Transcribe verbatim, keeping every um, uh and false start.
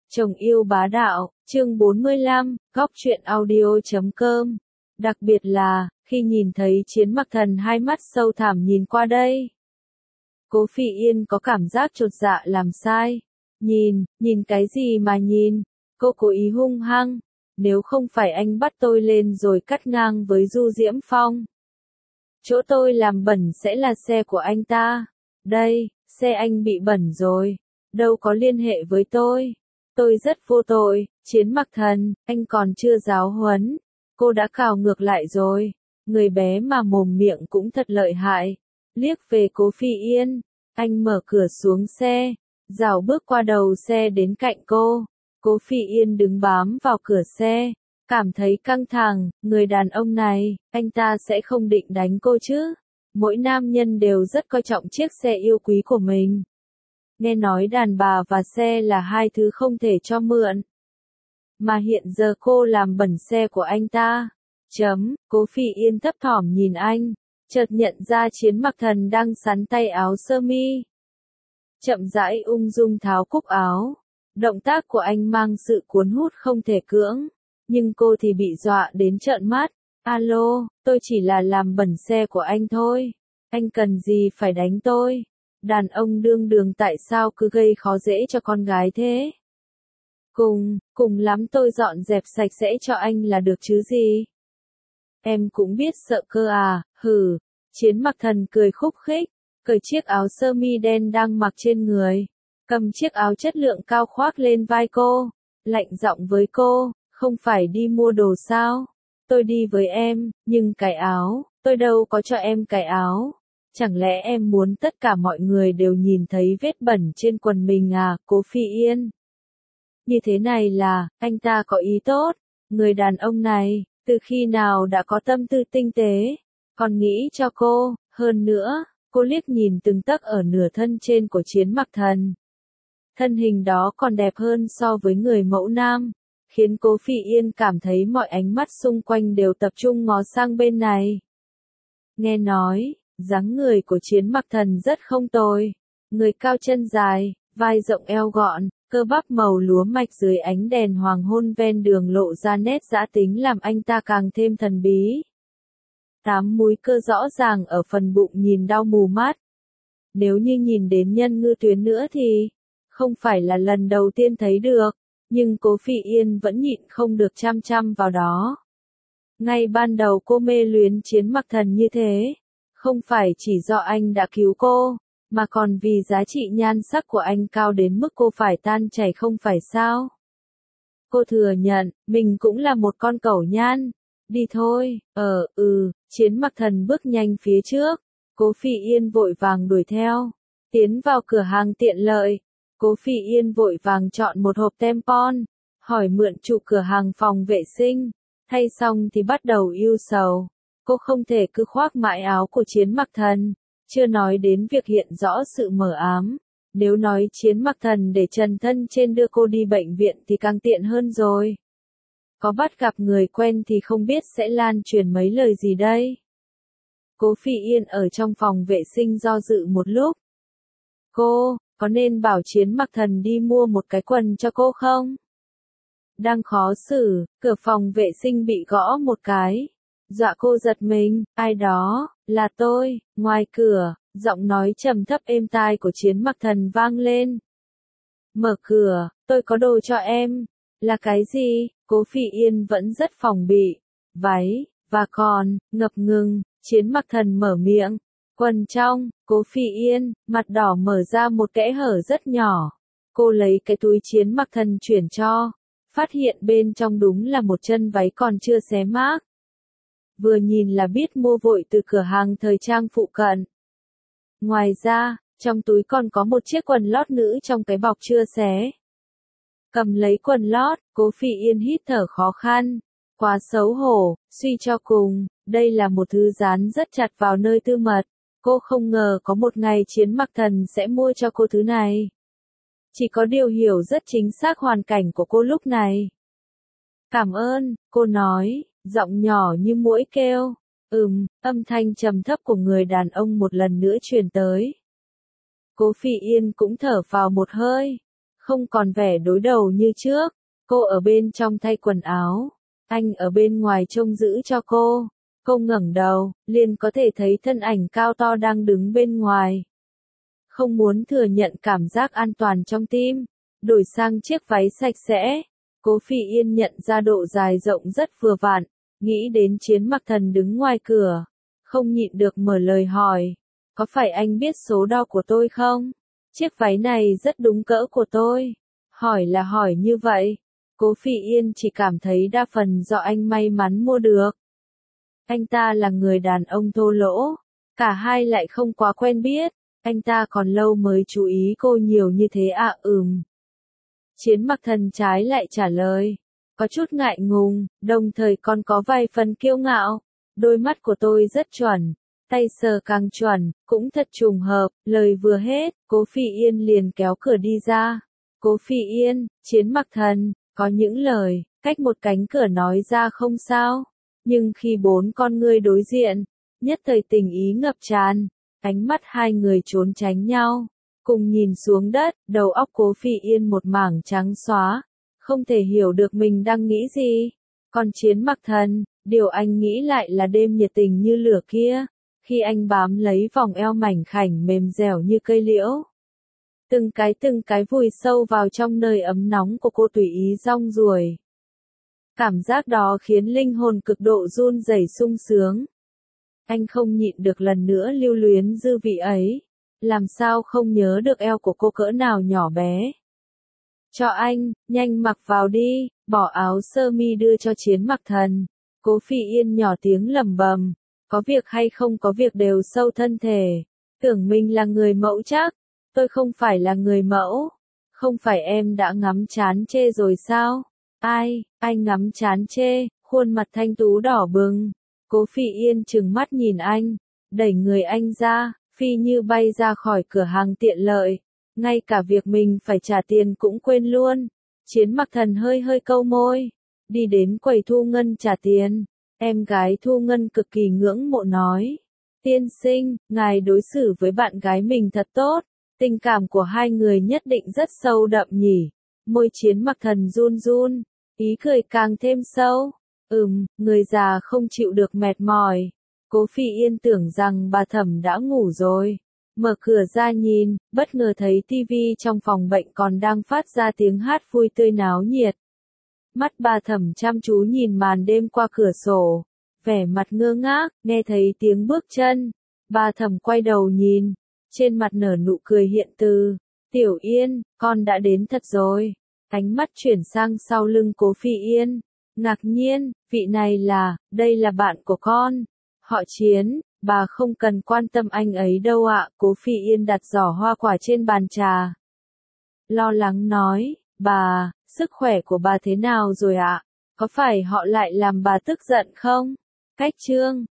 Chồng yêu bá đạo, chương bốn mươi lăm, góc truyện audio chấm com. Đặc biệt là, khi nhìn thấy Chiến Mặc Thần hai mắt sâu thẳm nhìn qua đây. Cố Phỉ Yên có cảm giác chột dạ làm sai. Nhìn, nhìn cái gì mà nhìn, cô cố ý hung hăng. Nếu không phải anh bắt tôi lên rồi cắt ngang với Du Diễm Phong. Chỗ tôi làm bẩn sẽ là xe của anh ta. Đây, xe anh bị bẩn rồi. Đâu có liên hệ với tôi. Tôi rất vô tội, Chiến Mặc Thần, anh còn chưa giáo huấn. Cô đã cào ngược lại rồi. Người bé mà mồm miệng cũng thật lợi hại. Liếc về Cố Phỉ Yên, anh mở cửa xuống xe, rảo bước qua đầu xe đến cạnh cô. Cố Phỉ Yên đứng bám vào cửa xe, cảm thấy căng thẳng, người đàn ông này, anh ta sẽ không định đánh cô chứ. Mỗi nam nhân đều rất coi trọng chiếc xe yêu quý của mình. Nghe nói đàn bà và xe là hai thứ không thể cho mượn. Mà hiện giờ cô làm bẩn xe của anh ta. Chấm, Cố Phỉ Yên thấp thỏm nhìn anh, chợt nhận ra Chiến Mặc Thần đang sắn tay áo sơ mi. Chậm rãi ung dung tháo cúc áo. Động tác của anh mang sự cuốn hút không thể cưỡng. Nhưng cô thì bị dọa đến trợn mắt. Alo, tôi chỉ là làm bẩn xe của anh thôi. Anh cần gì phải đánh tôi? Đàn ông đương đường tại sao cứ gây khó dễ cho con gái thế? Cùng, cùng lắm tôi dọn dẹp sạch sẽ cho anh là được chứ gì? Em cũng biết sợ cơ à, hừ. Chiến Mặc Thần cười khúc khích, cởi chiếc áo sơ mi đen đang mặc trên người, cầm chiếc áo chất lượng cao khoác lên vai cô, lạnh giọng với cô, không phải đi mua đồ sao? Tôi đi với em, nhưng cái áo, tôi đâu có cho em cái áo. Chẳng lẽ em muốn tất cả mọi người đều nhìn thấy vết bẩn trên quần mình à, Cố Phỉ Yên? Như thế này là, anh ta có ý tốt. Người đàn ông này, từ khi nào đã có tâm tư tinh tế, còn nghĩ cho cô, hơn nữa, cô liếc nhìn từng tấc ở nửa thân trên của Chiến Mặc Thần. Thân hình đó còn đẹp hơn so với người mẫu nam, khiến Cố Phỉ Yên cảm thấy mọi ánh mắt xung quanh đều tập trung ngó sang bên này. Nghe nói, dáng người của Chiến Mặc Thần rất không tồi, người cao chân dài, vai rộng eo gọn, cơ bắp màu lúa mạch dưới ánh đèn hoàng hôn ven đường lộ ra nét dã tính làm anh ta càng thêm thần bí. Tám múi cơ rõ ràng ở phần bụng nhìn đau mù mắt. Nếu như nhìn đến nhân ngư tuyến nữa thì, không phải là lần đầu tiên thấy được, nhưng Cố Phỉ Yên vẫn nhịn không được chăm chăm vào đó. Ngay ban đầu cô mê luyến Chiến Mặc Thần như thế, không phải chỉ do anh đã cứu cô, mà còn vì giá trị nhan sắc của anh cao đến mức cô phải tan chảy không phải sao? Cô thừa nhận, mình cũng là một con cẩu nhan. Đi thôi, ờ, ừ, Chiến Mặc Thần bước nhanh phía trước. Cố Phỉ Yên vội vàng đuổi theo. Tiến vào cửa hàng tiện lợi. Cố Phỉ Yên vội vàng chọn một hộp tampon. Hỏi mượn chủ cửa hàng phòng vệ sinh. Thay xong thì bắt đầu ưu sầu. Cô không thể cứ khoác mãi áo của Chiến Mặc Thần. Chưa nói đến việc hiện rõ sự mờ ám. Nếu nói Chiến Mặc Thần để trần thân trên đưa cô đi bệnh viện thì càng tiện hơn rồi. Có bắt gặp người quen thì không biết sẽ lan truyền mấy lời gì đây. Cố Phỉ Yên ở trong phòng vệ sinh do dự một lúc. Cô, có nên bảo Chiến Mặc Thần đi mua một cái quần cho cô không? Đang khó xử, cửa phòng vệ sinh bị gõ một cái. Dọa cô giật mình, ai đó, là tôi, ngoài cửa, giọng nói trầm thấp êm tai của Chiến Mặc Thần vang lên. Mở cửa, tôi có đồ cho em. Là cái gì? Cố Phỉ Yên vẫn rất phòng bị. Váy, và còn, ngập ngừng, Chiến Mặc Thần mở miệng. Quần trong, Cố Phỉ Yên, mặt đỏ mở ra một kẽ hở rất nhỏ. Cô lấy cái túi Chiến Mặc Thần chuyển cho. Phát hiện bên trong đúng là một chân váy còn chưa xé mác. Vừa nhìn là biết mua vội từ cửa hàng thời trang phụ cận. Ngoài ra, trong túi còn có một chiếc quần lót nữ trong cái bọc chưa xé. Cầm lấy quần lót, Cố Phỉ Yên hít thở khó khăn. Quá xấu hổ, suy cho cùng, đây là một thứ dán rất chặt vào nơi tư mật. Cô không ngờ có một ngày Chiến Mặc Thần sẽ mua cho cô thứ này. Chỉ có điều hiểu rất chính xác hoàn cảnh của cô lúc này. Cảm ơn, cô nói, giọng nhỏ như muỗi kêu. Ừm, âm thanh trầm thấp của người đàn ông một lần nữa truyền tới. Cố Phỉ Yên cũng thở vào một hơi. không còn vẻ đối đầu như trước. Cô ở bên trong thay quần áo, anh ở bên ngoài trông giữ cho cô. Cô ngẩng đầu, liền có thể thấy thân ảnh cao to đang đứng bên ngoài. Không muốn thừa nhận cảm giác an toàn trong tim, đổi sang chiếc váy sạch sẽ. Cố Phỉ Yên nhận ra độ dài rộng rất vừa vặn, nghĩ đến Chiến Mặc Thần đứng ngoài cửa, không nhịn được mở lời hỏi, có phải anh biết số đo của tôi không? Chiếc váy này rất đúng cỡ của tôi. Hỏi là hỏi như vậy, Cố Phỉ Yên chỉ cảm thấy đa phần do anh may mắn mua được. Anh ta là người đàn ông thô lỗ, cả hai lại không quá quen biết, anh ta còn lâu mới chú ý cô nhiều như thế à ừm. Chiến Mặc Thần trái lại trả lời, có chút ngại ngùng, đồng thời còn có vài phần kiêu ngạo. Đôi mắt của tôi rất chuẩn, tay sờ càng chuẩn, cũng thật trùng hợp. Lời vừa hết, Cố Phỉ Yên liền kéo cửa đi ra. Cố Phỉ Yên, Chiến Mặc Thần, có những lời, cách một cánh cửa nói ra không sao. Nhưng khi bốn con ngươi đối diện, nhất thời tình ý ngập tràn, ánh mắt hai người trốn tránh nhau, cùng nhìn xuống đất, đầu óc Cố Phỉ Yên một mảng trắng xóa, không thể hiểu được mình đang nghĩ gì. Còn Chiến Mặc Thần, điều anh nghĩ lại là đêm nhiệt tình như lửa kia, khi anh bám lấy vòng eo mảnh khảnh mềm dẻo như cây liễu. Từng cái từng cái vùi sâu vào trong nơi ấm nóng của cô tùy ý rong ruổi. Cảm giác đó khiến linh hồn cực độ run rẩy sung sướng. Anh không nhịn được lần nữa lưu luyến dư vị ấy. Làm sao không nhớ được eo của cô cỡ nào nhỏ bé. Cho anh, nhanh mặc vào đi, bỏ áo sơ mi đưa cho Chiến Mặc Thần. Cố Phỉ Yên nhỏ tiếng lẩm bẩm, có việc hay không có việc đều sâu thân thể. Tưởng mình là người mẫu chắc, tôi không phải là người mẫu. Không phải em đã ngắm chán chê rồi sao? Ai, anh ngắm chán chê, khuôn mặt thanh tú đỏ bừng. Cố Phỉ Yên trừng mắt nhìn anh, đẩy người anh ra, phi như bay ra khỏi cửa hàng tiện lợi. Ngay cả việc mình phải trả tiền cũng quên luôn. Chiến Mặc Thần hơi hơi câu môi, đi đến quầy thu ngân trả tiền. Em gái thu ngân cực kỳ ngưỡng mộ nói, tiên sinh, ngài đối xử với bạn gái mình thật tốt, tình cảm của hai người nhất định rất sâu đậm nhỉ. Môi Chiến Mặc Thần run run, ý cười càng thêm sâu. Ừm, người già không chịu được mệt mỏi. Cố Phỉ Yên tưởng rằng bà Thẩm đã ngủ rồi. Mở cửa ra nhìn, bất ngờ thấy tivi trong phòng bệnh còn đang phát ra tiếng hát vui tươi náo nhiệt. Mắt bà Thẩm chăm chú nhìn màn đêm qua cửa sổ, vẻ mặt ngơ ngác, nghe thấy tiếng bước chân. Bà Thẩm quay đầu nhìn, trên mặt nở nụ cười hiện từ. Tiểu Yên, con đã đến thật rồi. Ánh mắt chuyển sang sau lưng Cố Phỉ Yên. Ngạc nhiên, vị này là, đây là bạn của con. Họ Chiến, bà không cần quan tâm anh ấy đâu ạ. Cố Phỉ Yên đặt giỏ hoa quả trên bàn trà. Lo lắng nói, bà, sức khỏe của bà thế nào rồi ạ? Có phải họ lại làm bà tức giận không? Cách chương